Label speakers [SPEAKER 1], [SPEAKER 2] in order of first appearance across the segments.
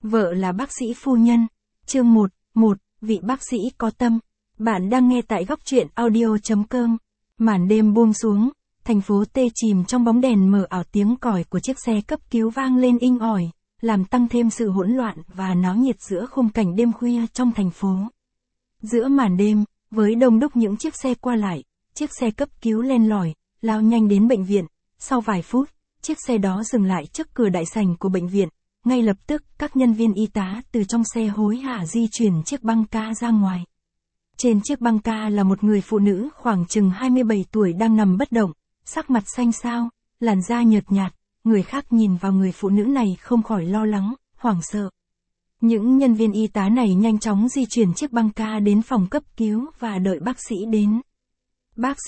[SPEAKER 1] Vợ là bác sĩ phu nhân. Chương 1, vị bác sĩ có tâm. Bạn đang nghe tại góc truyện audio.com. Màn đêm buông xuống, thành phố T chìm trong bóng đèn mờ ảo, tiếng còi của chiếc xe cấp cứu vang lên inh ỏi, làm tăng thêm sự hỗn loạn và náo nhiệt giữa khung cảnh đêm khuya trong thành phố. Giữa màn đêm, với đông đúc những chiếc xe qua lại, chiếc xe cấp cứu len lỏi, lao nhanh đến bệnh viện. Sau vài phút, chiếc xe đó dừng lại trước cửa đại sảnh của bệnh viện. Ngay lập tức, các nhân viên y tá từ trong xe hối hả di chuyển chiếc băng ca ra ngoài. Trên chiếc băng ca là một người phụ nữ khoảng chừng 27 tuổi đang nằm bất động, sắc mặt xanh xao, làn da nhợt nhạt. Người khác nhìn vào người phụ nữ này không khỏi lo lắng, hoảng sợ. Những nhân viên y tá này nhanh chóng di chuyển chiếc băng ca đến phòng cấp cứu và đợi bác sĩ đến. Bác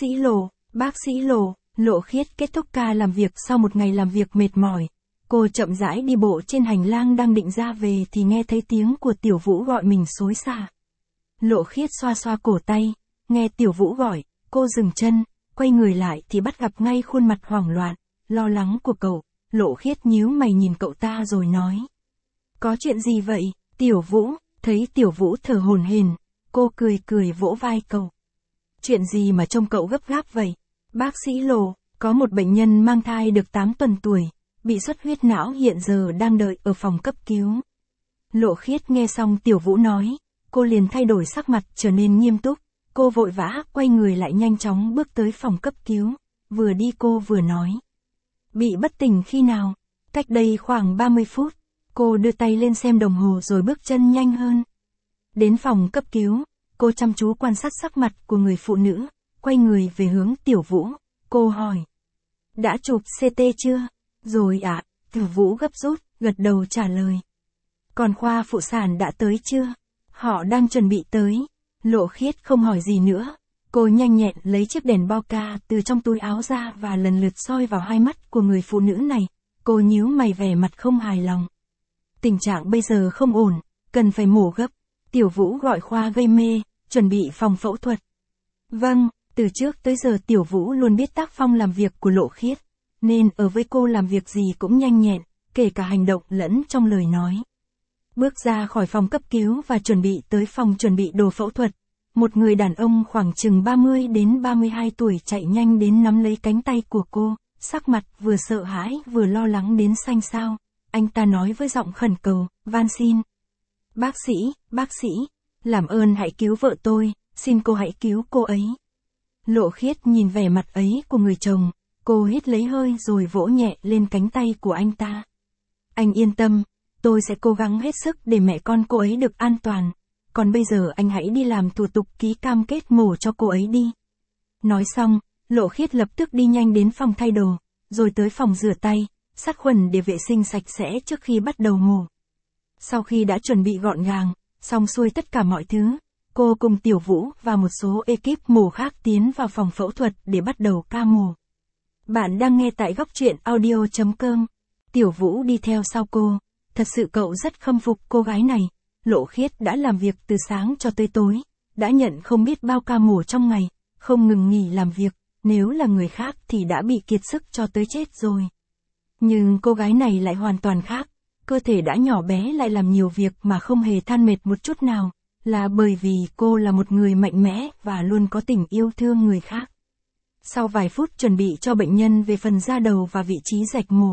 [SPEAKER 1] sĩ Lộ Khiết kết thúc ca làm việc sau một ngày làm việc mệt mỏi. Cô chậm rãi đi bộ trên hành lang đang định ra về thì nghe thấy tiếng của Tiểu Vũ gọi mình xối xả. Lộ Khiết xoa xoa cổ tay, nghe Tiểu Vũ gọi, cô dừng chân, quay người lại thì bắt gặp ngay khuôn mặt hoảng loạn, lo lắng của cậu. Lộ Khiết nhíu mày nhìn cậu ta rồi nói: "Có chuyện gì vậy, Tiểu Vũ?" Thấy Tiểu Vũ thở hổn hển, cô cười vỗ vai cậu. "Chuyện gì mà trông cậu gấp gáp vậy?" "Bác sĩ Lộ, có một bệnh nhân mang thai được 8 tuần tuổi, bị xuất huyết não, hiện giờ đang đợi ở phòng cấp cứu." Lộ Khiết nghe xong Tiểu Vũ nói, cô liền thay đổi sắc mặt trở nên nghiêm túc. Cô vội vã quay người lại nhanh chóng bước tới phòng cấp cứu. Vừa đi cô vừa nói: "Bị bất tỉnh khi nào?" "Cách đây khoảng 30 phút. Cô đưa tay lên xem đồng hồ rồi bước chân nhanh hơn. Đến phòng cấp cứu, cô chăm chú quan sát sắc mặt của người phụ nữ, quay người về hướng Tiểu Vũ. Cô hỏi: "Đã chụp CT chưa?" "Rồi ạ." Tiểu Vũ gấp rút, gật đầu trả lời. "Còn khoa phụ sản đã tới chưa?" "Họ đang chuẩn bị tới." Lộ Khiết không hỏi gì nữa. Cô nhanh nhẹn lấy chiếc đèn Boca từ trong túi áo ra và lần lượt soi vào hai mắt của người phụ nữ này. Cô nhíu mày vẻ mặt không hài lòng. "Tình trạng bây giờ không ổn, cần phải mổ gấp." Tiểu Vũ gọi khoa gây mê, chuẩn bị phòng phẫu thuật. "Vâng." Từ trước tới giờ Tiểu Vũ luôn biết tác phong làm việc của Lộ Khiết, nên ở với cô làm việc gì cũng nhanh nhẹn, kể cả hành động lẫn trong lời nói. Bước ra khỏi phòng cấp cứu và chuẩn bị tới phòng chuẩn bị đồ phẫu thuật, một người đàn ông khoảng chừng 30 đến 32 tuổi chạy nhanh đến nắm lấy cánh tay của cô, sắc mặt vừa sợ hãi vừa lo lắng đến xanh xao. Anh ta nói với giọng khẩn cầu, van xin: Bác sĩ, làm ơn hãy cứu vợ tôi, xin cô hãy cứu cô ấy." Lộ Khiết nhìn vẻ mặt ấy của người chồng, cô hít lấy hơi rồi vỗ nhẹ lên cánh tay của anh ta. "Anh yên tâm, tôi sẽ cố gắng hết sức để mẹ con cô ấy được an toàn. Còn bây giờ anh hãy đi làm thủ tục ký cam kết mổ cho cô ấy đi." Nói xong, Lộ Khiết lập tức đi nhanh đến phòng thay đồ, rồi tới phòng rửa tay, sát khuẩn để vệ sinh sạch sẽ trước khi bắt đầu mổ. Sau khi đã chuẩn bị gọn gàng, xong xuôi tất cả mọi thứ, cô cùng Tiểu Vũ và một số ekip mổ khác tiến vào phòng phẫu thuật để bắt đầu ca mổ. Bạn đang nghe tại góc truyện audio.com. Tiểu Vũ đi theo sau cô. Thật sự cậu rất khâm phục cô gái này. Lộ Khiết đã làm việc từ sáng cho tới tối, đã nhận không biết bao ca mổ trong ngày, không ngừng nghỉ làm việc, nếu là người khác thì đã bị kiệt sức cho tới chết rồi. Nhưng cô gái này lại hoàn toàn khác, cơ thể đã nhỏ bé lại làm nhiều việc mà không hề than mệt một chút nào, là bởi vì cô là một người mạnh mẽ và luôn có tình yêu thương người khác. Sau vài phút chuẩn bị cho bệnh nhân về phần da đầu và vị trí rạch mổ,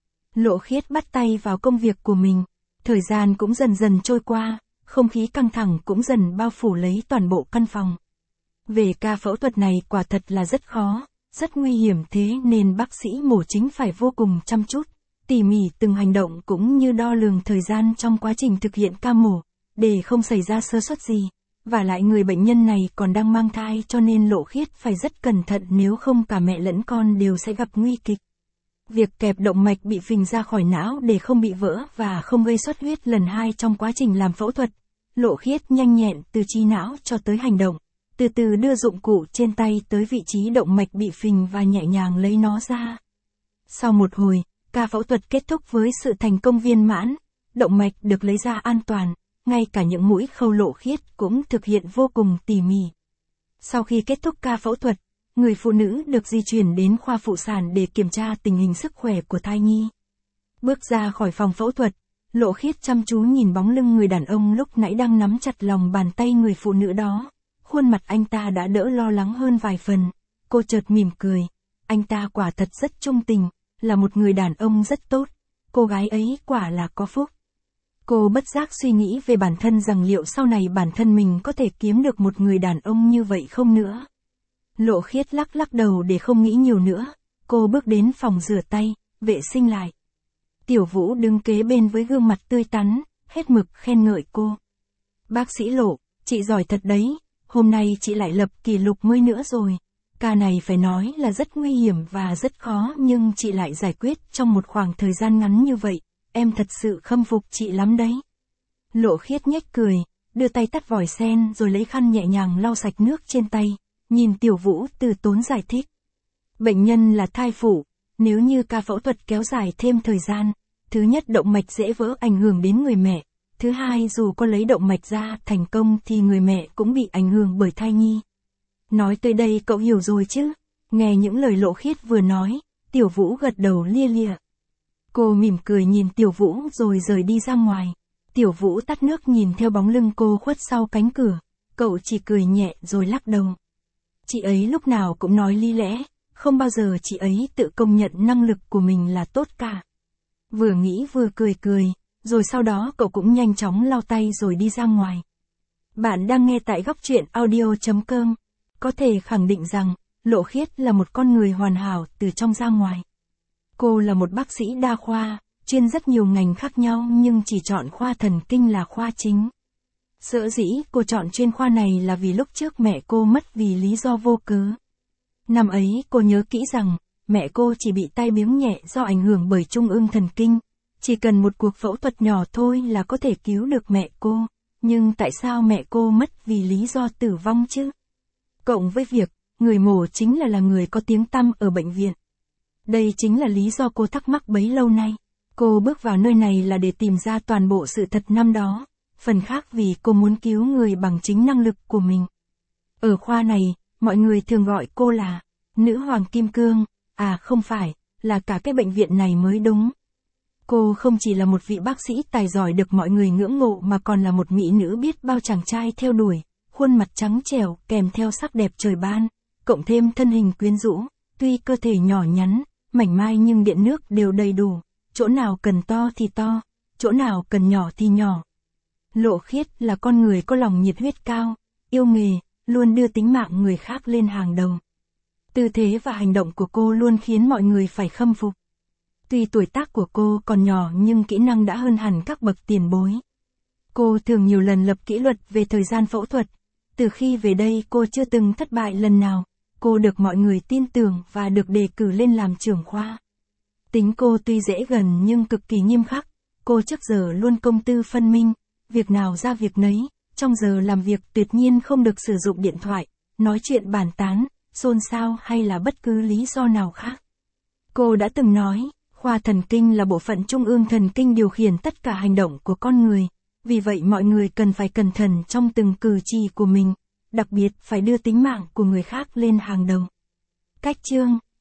[SPEAKER 1] Lộ Khiết bắt tay vào công việc của mình. Thời gian cũng dần dần trôi qua, không khí căng thẳng cũng dần bao phủ lấy toàn bộ căn phòng. Về ca phẫu thuật này quả thật là rất khó, rất nguy hiểm, thế nên bác sĩ mổ chính phải vô cùng chăm chút, tỉ mỉ từng hành động cũng như đo lường thời gian trong quá trình thực hiện ca mổ, để không xảy ra sơ suất gì. Và lại người bệnh nhân này còn đang mang thai cho nên Lộ Khiết phải rất cẩn thận, nếu không cả mẹ lẫn con đều sẽ gặp nguy kịch. Việc kẹp động mạch bị phình ra khỏi não để không bị vỡ và không gây xuất huyết lần hai trong quá trình làm phẫu thuật. Lộ Khiết nhanh nhẹn từ trí não cho tới hành động, từ từ đưa dụng cụ trên tay tới vị trí động mạch bị phình và nhẹ nhàng lấy nó ra. Sau một hồi, ca phẫu thuật kết thúc với sự thành công viên mãn, động mạch được lấy ra an toàn, ngay cả những mũi khâu Lộ Khiết cũng thực hiện vô cùng tỉ mỉ. Sau khi kết thúc ca phẫu thuật, người phụ nữ được di chuyển đến khoa phụ sản để kiểm tra tình hình sức khỏe của thai nhi. Bước ra khỏi phòng phẫu thuật, Lộ Khiết chăm chú nhìn bóng lưng người đàn ông lúc nãy đang nắm chặt lòng bàn tay người phụ nữ đó. Khuôn mặt anh ta đã đỡ lo lắng hơn vài phần. Cô chợt mỉm cười. Anh ta quả thật rất trung tình, là một người đàn ông rất tốt. Cô gái ấy quả là có phúc. Cô bất giác suy nghĩ về bản thân rằng liệu sau này bản thân mình có thể kiếm được một người đàn ông như vậy không nữa. Lộ Khiết lắc lắc đầu để không nghĩ nhiều nữa. Cô bước đến phòng rửa tay, vệ sinh lại. Tiểu Vũ đứng kế bên với gương mặt tươi tắn, hết mực khen ngợi cô. Bác sĩ Lộ, chị giỏi thật đấy, hôm nay chị lại lập kỷ lục mới nữa rồi. Ca này phải nói là rất nguy hiểm và rất khó nhưng chị lại giải quyết trong một khoảng thời gian ngắn như vậy, em thật sự khâm phục chị lắm đấy. Lộ Khiết nhếch cười, đưa tay tắt vòi sen rồi lấy khăn nhẹ nhàng lau sạch nước trên tay, nhìn Tiểu Vũ từ tốn giải thích. Bệnh nhân là thai phụ, nếu như ca phẫu thuật kéo dài thêm thời gian, thứ nhất động mạch dễ vỡ ảnh hưởng đến người mẹ, thứ hai dù có lấy động mạch ra thành công thì người mẹ cũng bị ảnh hưởng bởi thai nhi. Nói tới đây cậu hiểu rồi chứ? Nghe những lời Lộ Khiết vừa nói, Tiểu Vũ gật đầu lia lịa. Cô mỉm cười nhìn Tiểu Vũ rồi rời đi ra ngoài. Tiểu Vũ tắt nước nhìn theo bóng lưng cô khuất sau cánh cửa, cậu chỉ cười nhẹ rồi lắc đầu. Chị ấy lúc nào cũng nói lý lẽ, không bao giờ chị ấy tự công nhận năng lực của mình là tốt cả. Vừa nghĩ vừa cười, rồi sau đó cậu cũng nhanh chóng lau tay rồi đi ra ngoài. Bạn đang nghe tại góc truyện audio.com. Có thể khẳng định rằng, Lộ Khiết là một con người hoàn hảo từ trong ra ngoài. Cô là một bác sĩ đa khoa, chuyên rất nhiều ngành khác nhau nhưng chỉ chọn khoa thần kinh là khoa chính. Sở dĩ cô chọn chuyên khoa này là vì lúc trước mẹ cô mất vì lý do vô cớ. Năm ấy cô nhớ kỹ rằng, mẹ cô chỉ bị tai biến nhẹ do ảnh hưởng bởi trung ương thần kinh. Chỉ cần một cuộc phẫu thuật nhỏ thôi là có thể cứu được mẹ cô. Nhưng tại sao mẹ cô mất vì lý do tử vong chứ? Cộng với việc, người mổ chính là người có tiếng tăm ở bệnh viện. Đây chính là lý do cô thắc mắc bấy lâu nay. Cô bước vào nơi này là để tìm ra toàn bộ sự thật năm đó. Phần khác vì cô muốn cứu người bằng chính năng lực của mình. Ở khoa này, mọi người thường gọi cô là Nữ Hoàng Kim Cương. À không phải, là cả cái bệnh viện này mới đúng. Cô không chỉ là một vị bác sĩ tài giỏi được mọi người ngưỡng mộ mà còn là một mỹ nữ biết bao chàng trai theo đuổi. Khuôn mặt trắng trẻo kèm theo sắc đẹp trời ban, cộng thêm thân hình quyến rũ, tuy cơ thể nhỏ nhắn, mảnh mai nhưng điện nước đều đầy đủ, chỗ nào cần to thì to, chỗ nào cần nhỏ thì nhỏ. Lộ Khiết là con người có lòng nhiệt huyết cao, yêu nghề, luôn đưa tính mạng người khác lên hàng đầu. Tư thế và hành động của cô luôn khiến mọi người phải khâm phục. Tuy tuổi tác của cô còn nhỏ nhưng kỹ năng đã hơn hẳn các bậc tiền bối. Cô thường nhiều lần lập kỷ luật về thời gian phẫu thuật. Từ khi về đây cô chưa từng thất bại lần nào. Cô được mọi người tin tưởng và được đề cử lên làm trưởng khoa. Tính cô tuy dễ gần nhưng cực kỳ nghiêm khắc. Cô trước giờ luôn công tư phân minh. Việc nào ra việc nấy. Trong giờ làm việc tuyệt nhiên không được sử dụng điện thoại, nói chuyện bàn tán, xôn xao hay là bất cứ lý do nào khác. Cô đã từng nói, khoa thần kinh là bộ phận trung ương thần kinh điều khiển tất cả hành động của con người. Vì vậy mọi người cần phải cẩn thận trong từng cử chỉ của mình, đặc biệt phải đưa tính mạng của người khác lên hàng đầu. Cách chương